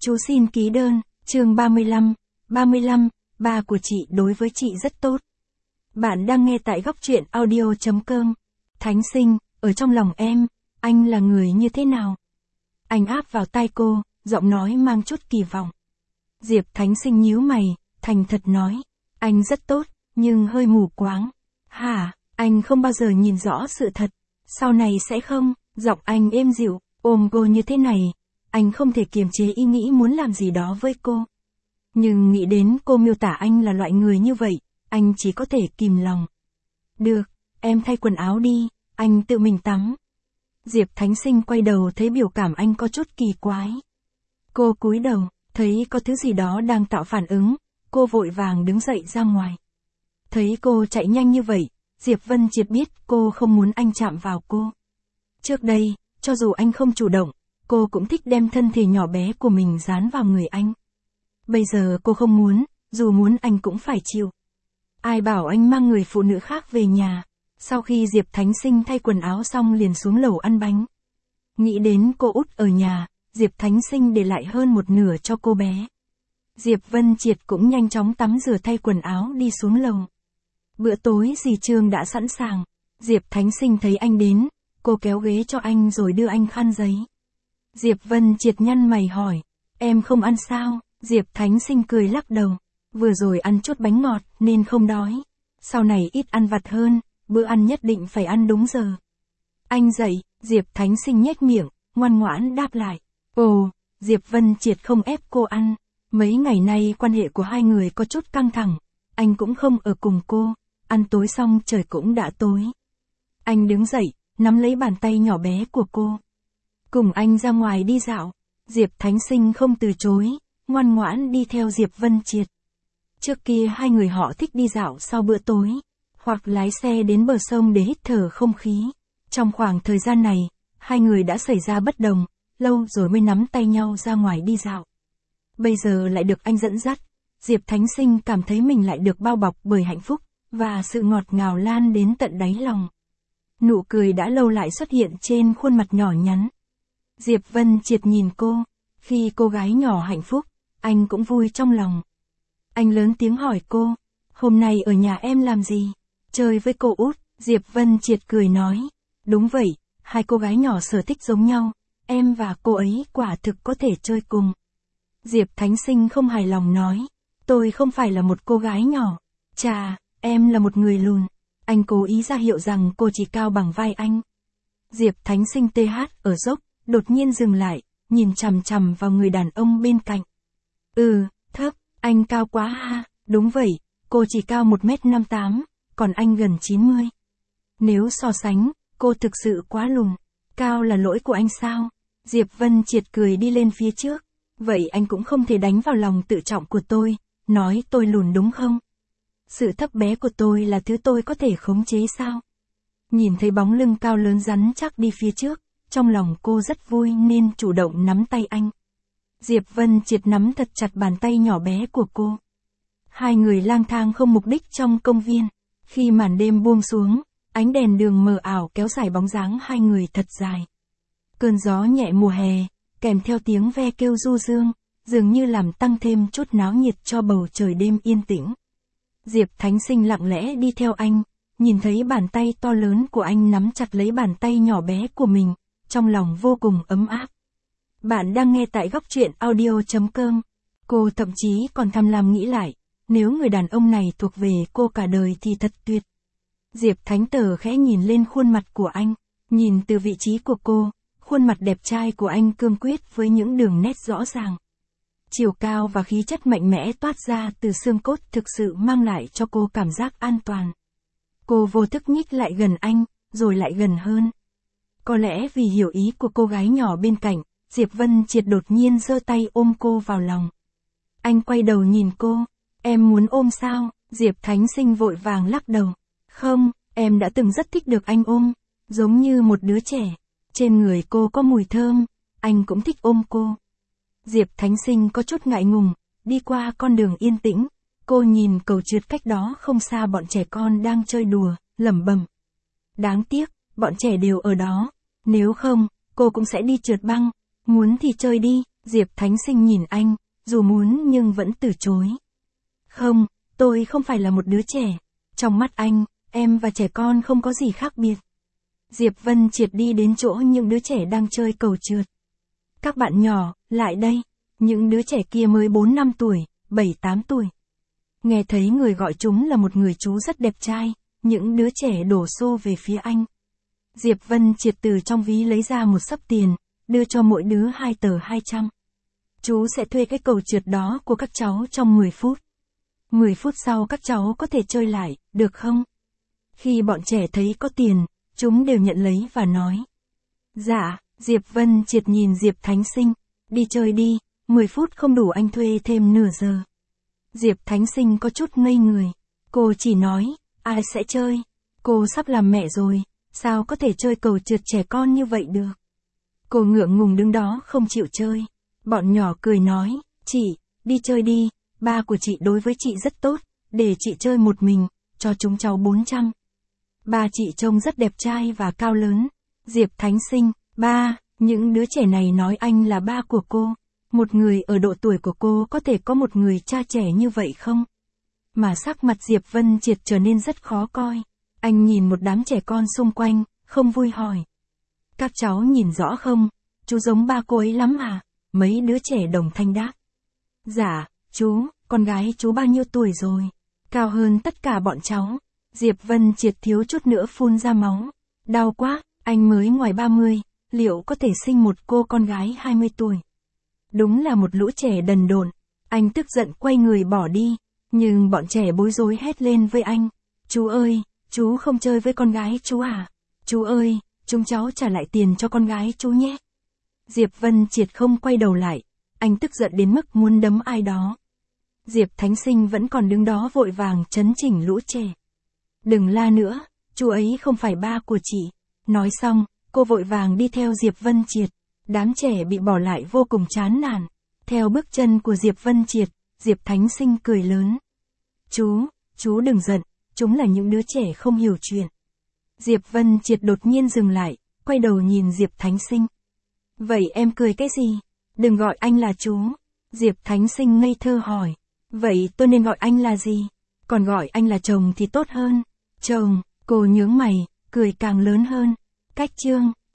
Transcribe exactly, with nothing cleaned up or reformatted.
Chú xin ký đơn, chương ba mươi lăm, ba mươi lăm, ba của chị đối với chị rất tốt. Bạn đang nghe tại góc truyện audio chấm com. Thánh Sinh, ở trong lòng em, anh là người như thế nào? Anh áp vào tai cô, giọng nói mang chút kỳ vọng. Diệp Thánh Sinh nhíu mày, thành thật nói, anh rất tốt, nhưng hơi mù quáng. Hả, anh không bao giờ nhìn rõ sự thật, sau này sẽ không? Giọng anh êm dịu, ôm cô như thế này, anh không thể kiềm chế ý nghĩ muốn làm gì đó với cô. Nhưng nghĩ đến cô miêu tả anh là loại người như vậy, anh chỉ có thể kìm lòng. Được, em thay quần áo đi, anh tự mình tắm. Diệp Thánh Sinh quay đầu thấy biểu cảm anh có chút kỳ quái. Cô cúi đầu, thấy có thứ gì đó đang tạo phản ứng, cô vội vàng đứng dậy ra ngoài. Thấy cô chạy nhanh như vậy, Diệp Vân Triệt biết cô không muốn anh chạm vào cô. Trước đây, cho dù anh không chủ động, cô cũng thích đem thân thể nhỏ bé của mình dán vào người anh. Bây giờ cô không muốn, dù muốn anh cũng phải chịu. Ai bảo anh mang người phụ nữ khác về nhà. Sau khi Diệp Thánh Sinh thay quần áo xong liền xuống lầu ăn bánh. Nghĩ đến cô út ở nhà, Diệp Thánh Sinh để lại hơn một nửa cho cô bé. Diệp Vân Triệt cũng nhanh chóng tắm rửa thay quần áo đi xuống lầu. Bữa tối dì Trương đã sẵn sàng. Diệp Thánh Sinh thấy anh đến, cô kéo ghế cho anh rồi đưa anh khăn giấy. Diệp Vân Triệt nhăn mày hỏi, em không ăn sao? Diệp Thánh Sinh cười lắc đầu, vừa rồi ăn chút bánh ngọt nên không đói. Sau này ít ăn vặt hơn, bữa ăn nhất định phải ăn đúng giờ. Anh dậy, Diệp Thánh Sinh nhếch miệng, ngoan ngoãn đáp lại. Ồ, Diệp Vân Triệt không ép cô ăn. Mấy ngày nay quan hệ của hai người có chút căng thẳng, anh cũng không ở cùng cô, ăn tối xong trời cũng đã tối. Anh đứng dậy, nắm lấy bàn tay nhỏ bé của cô. Cùng anh ra ngoài đi dạo, Diệp Thánh Sinh không từ chối, ngoan ngoãn đi theo Diệp Vân Triệt. Trước kia hai người họ thích đi dạo sau bữa tối, hoặc lái xe đến bờ sông để hít thở không khí. Trong khoảng thời gian này, hai người đã xảy ra bất đồng, lâu rồi mới nắm tay nhau ra ngoài đi dạo. Bây giờ lại được anh dẫn dắt, Diệp Thánh Sinh cảm thấy mình lại được bao bọc bởi hạnh phúc, và sự ngọt ngào lan đến tận đáy lòng. Nụ cười đã lâu lại xuất hiện trên khuôn mặt nhỏ nhắn. Diệp Vân Triệt nhìn cô, khi cô gái nhỏ hạnh phúc, anh cũng vui trong lòng. Anh lớn tiếng hỏi cô, hôm nay ở nhà em làm gì? Chơi với cô út, Diệp Vân Triệt cười nói. Đúng vậy, hai cô gái nhỏ sở thích giống nhau, em và cô ấy quả thực có thể chơi cùng. Diệp Thánh Sinh không hài lòng nói, tôi không phải là một cô gái nhỏ. Chà, em là một người lùn. Anh cố ý ra hiệu rằng cô chỉ cao bằng vai anh. Diệp Thánh Sinh tê hát ở dốc, đột nhiên dừng lại, nhìn chằm chằm vào người đàn ông bên cạnh. Ừ, thấp, anh cao quá ha, đúng vậy, cô chỉ cao một mét năm mươi tám, còn anh gần chín mươi. Nếu so sánh, cô thực sự quá lùn. Cao là lỗi của anh sao? Diệp Vân Triệt cười đi lên phía trước. Vậy anh cũng không thể đánh vào lòng tự trọng của tôi, nói tôi lùn đúng không? Sự thấp bé của tôi là thứ tôi có thể khống chế sao? Nhìn thấy bóng lưng cao lớn rắn chắc đi phía trước, trong lòng cô rất vui nên chủ động nắm tay anh. Diệp Vân Triệt nắm thật chặt bàn tay nhỏ bé của cô. Hai người lang thang không mục đích trong công viên. Khi màn đêm buông xuống, ánh đèn đường mờ ảo kéo dài bóng dáng hai người thật dài. Cơn gió nhẹ mùa hè, kèm theo tiếng ve kêu du dương, dường như làm tăng thêm chút náo nhiệt cho bầu trời đêm yên tĩnh. Diệp Thánh Sinh lặng lẽ đi theo anh, nhìn thấy bàn tay to lớn của anh nắm chặt lấy bàn tay nhỏ bé của mình, trong lòng vô cùng ấm áp. Bạn đang nghe tại góc truyện audio chấm com. Cô thậm chí còn tham lam nghĩ lại, nếu người đàn ông này thuộc về cô cả đời thì thật tuyệt. Diệp Thánh Tờ khẽ nhìn lên khuôn mặt của anh, nhìn từ vị trí của cô, khuôn mặt đẹp trai của anh cương quyết với những đường nét rõ ràng. Chiều cao và khí chất mạnh mẽ toát ra từ xương cốt thực sự mang lại cho cô cảm giác an toàn. Cô vô thức nhích lại gần anh, rồi lại gần hơn. Có lẽ vì hiểu ý của cô gái nhỏ bên cạnh, Diệp Vân Triệt đột nhiên giơ tay ôm cô vào lòng. Anh quay đầu nhìn cô, em muốn ôm sao? Diệp Thánh Sinh vội vàng lắc đầu. Không, em đã từng rất thích được anh ôm, giống như một đứa trẻ. Trên người cô có mùi thơm, anh cũng thích ôm cô. Diệp Thánh Sinh có chút ngại ngùng, đi qua con đường yên tĩnh, cô nhìn cầu trượt cách đó không xa bọn trẻ con đang chơi đùa, lẩm bẩm. Đáng tiếc, bọn trẻ đều ở đó, nếu không, cô cũng sẽ đi trượt băng, muốn thì chơi đi, Diệp Thánh Sinh nhìn anh, dù muốn nhưng vẫn từ chối. Không, tôi không phải là một đứa trẻ. Trong mắt anh, em và trẻ con không có gì khác biệt. Diệp Vân Triệt đi đến chỗ những đứa trẻ đang chơi cầu trượt. Các bạn nhỏ, lại đây. Những đứa trẻ kia mới bốn năm tuổi, bảy tám tuổi. Nghe thấy người gọi chúng là một người chú rất đẹp trai, những đứa trẻ đổ xô về phía anh. Diệp Vân Triệt từ trong ví lấy ra một xấp tiền, đưa cho mỗi đứa hai tờ hai trăm. Chú sẽ thuê cái cầu trượt đó của các cháu trong mười phút. mười phút sau các cháu có thể chơi lại, được không? Khi bọn trẻ thấy có tiền, chúng đều nhận lấy và nói. Dạ, Diệp Vân Triệt nhìn Diệp Thánh Sinh, đi chơi đi, mười phút không đủ anh thuê thêm nửa giờ. Diệp Thánh Sinh có chút ngây người, cô chỉ nói, ai sẽ chơi? Cô sắp làm mẹ rồi, sao có thể chơi cầu trượt trẻ con như vậy được? Cô ngượng ngùng đứng đó không chịu chơi. Bọn nhỏ cười nói, chị, đi chơi đi, ba của chị đối với chị rất tốt, để chị chơi một mình, cho chúng cháu bốn trăm. Ba chị trông rất đẹp trai và cao lớn. Diệp Thánh Sinh, ba, những đứa trẻ này nói anh là ba của cô. Một người ở độ tuổi của cô có thể có một người cha trẻ như vậy không? Mà sắc mặt Diệp Vân Triệt trở nên rất khó coi. Anh nhìn một đám trẻ con xung quanh, không vui hỏi. Các cháu nhìn rõ không? Chú giống ba cô ấy lắm à? Mấy đứa trẻ đồng thanh đáp. Dạ, chú, con gái chú bao nhiêu tuổi rồi? Cao hơn tất cả bọn cháu. Diệp Vân Triệt thiếu chút nữa phun ra máu. Đau quá, anh mới ngoài ba mươi, liệu có thể sinh một cô con gái hai mươi tuổi? Đúng là một lũ trẻ đần độn. Anh tức giận quay người bỏ đi, nhưng bọn trẻ bối rối hét lên với anh. Chú ơi, chú không chơi với con gái chú à? Chú ơi, chúng cháu trả lại tiền cho con gái chú nhé. Diệp Vân Triệt không quay đầu lại, anh tức giận đến mức muốn đấm ai đó. Diệp Thánh Sinh vẫn còn đứng đó vội vàng trấn chỉnh lũ trẻ. Đừng la nữa, chú ấy không phải ba của chị. Nói xong, cô vội vàng đi theo Diệp Vân Triệt. Đám trẻ bị bỏ lại vô cùng chán nản. Theo bước chân của Diệp Vân Triệt, Diệp Thánh Sinh cười lớn. Chú, chú đừng giận, chúng là những đứa trẻ không hiểu chuyện. Diệp Vân Triệt đột nhiên dừng lại, quay đầu nhìn Diệp Thánh Sinh. Vậy em cười cái gì? Đừng gọi anh là chú. Diệp Thánh Sinh ngây thơ hỏi. Vậy tôi nên gọi anh là gì? Còn gọi anh là chồng thì tốt hơn. Chồng, cô nhướng mày, cười càng lớn hơn. Cách chương.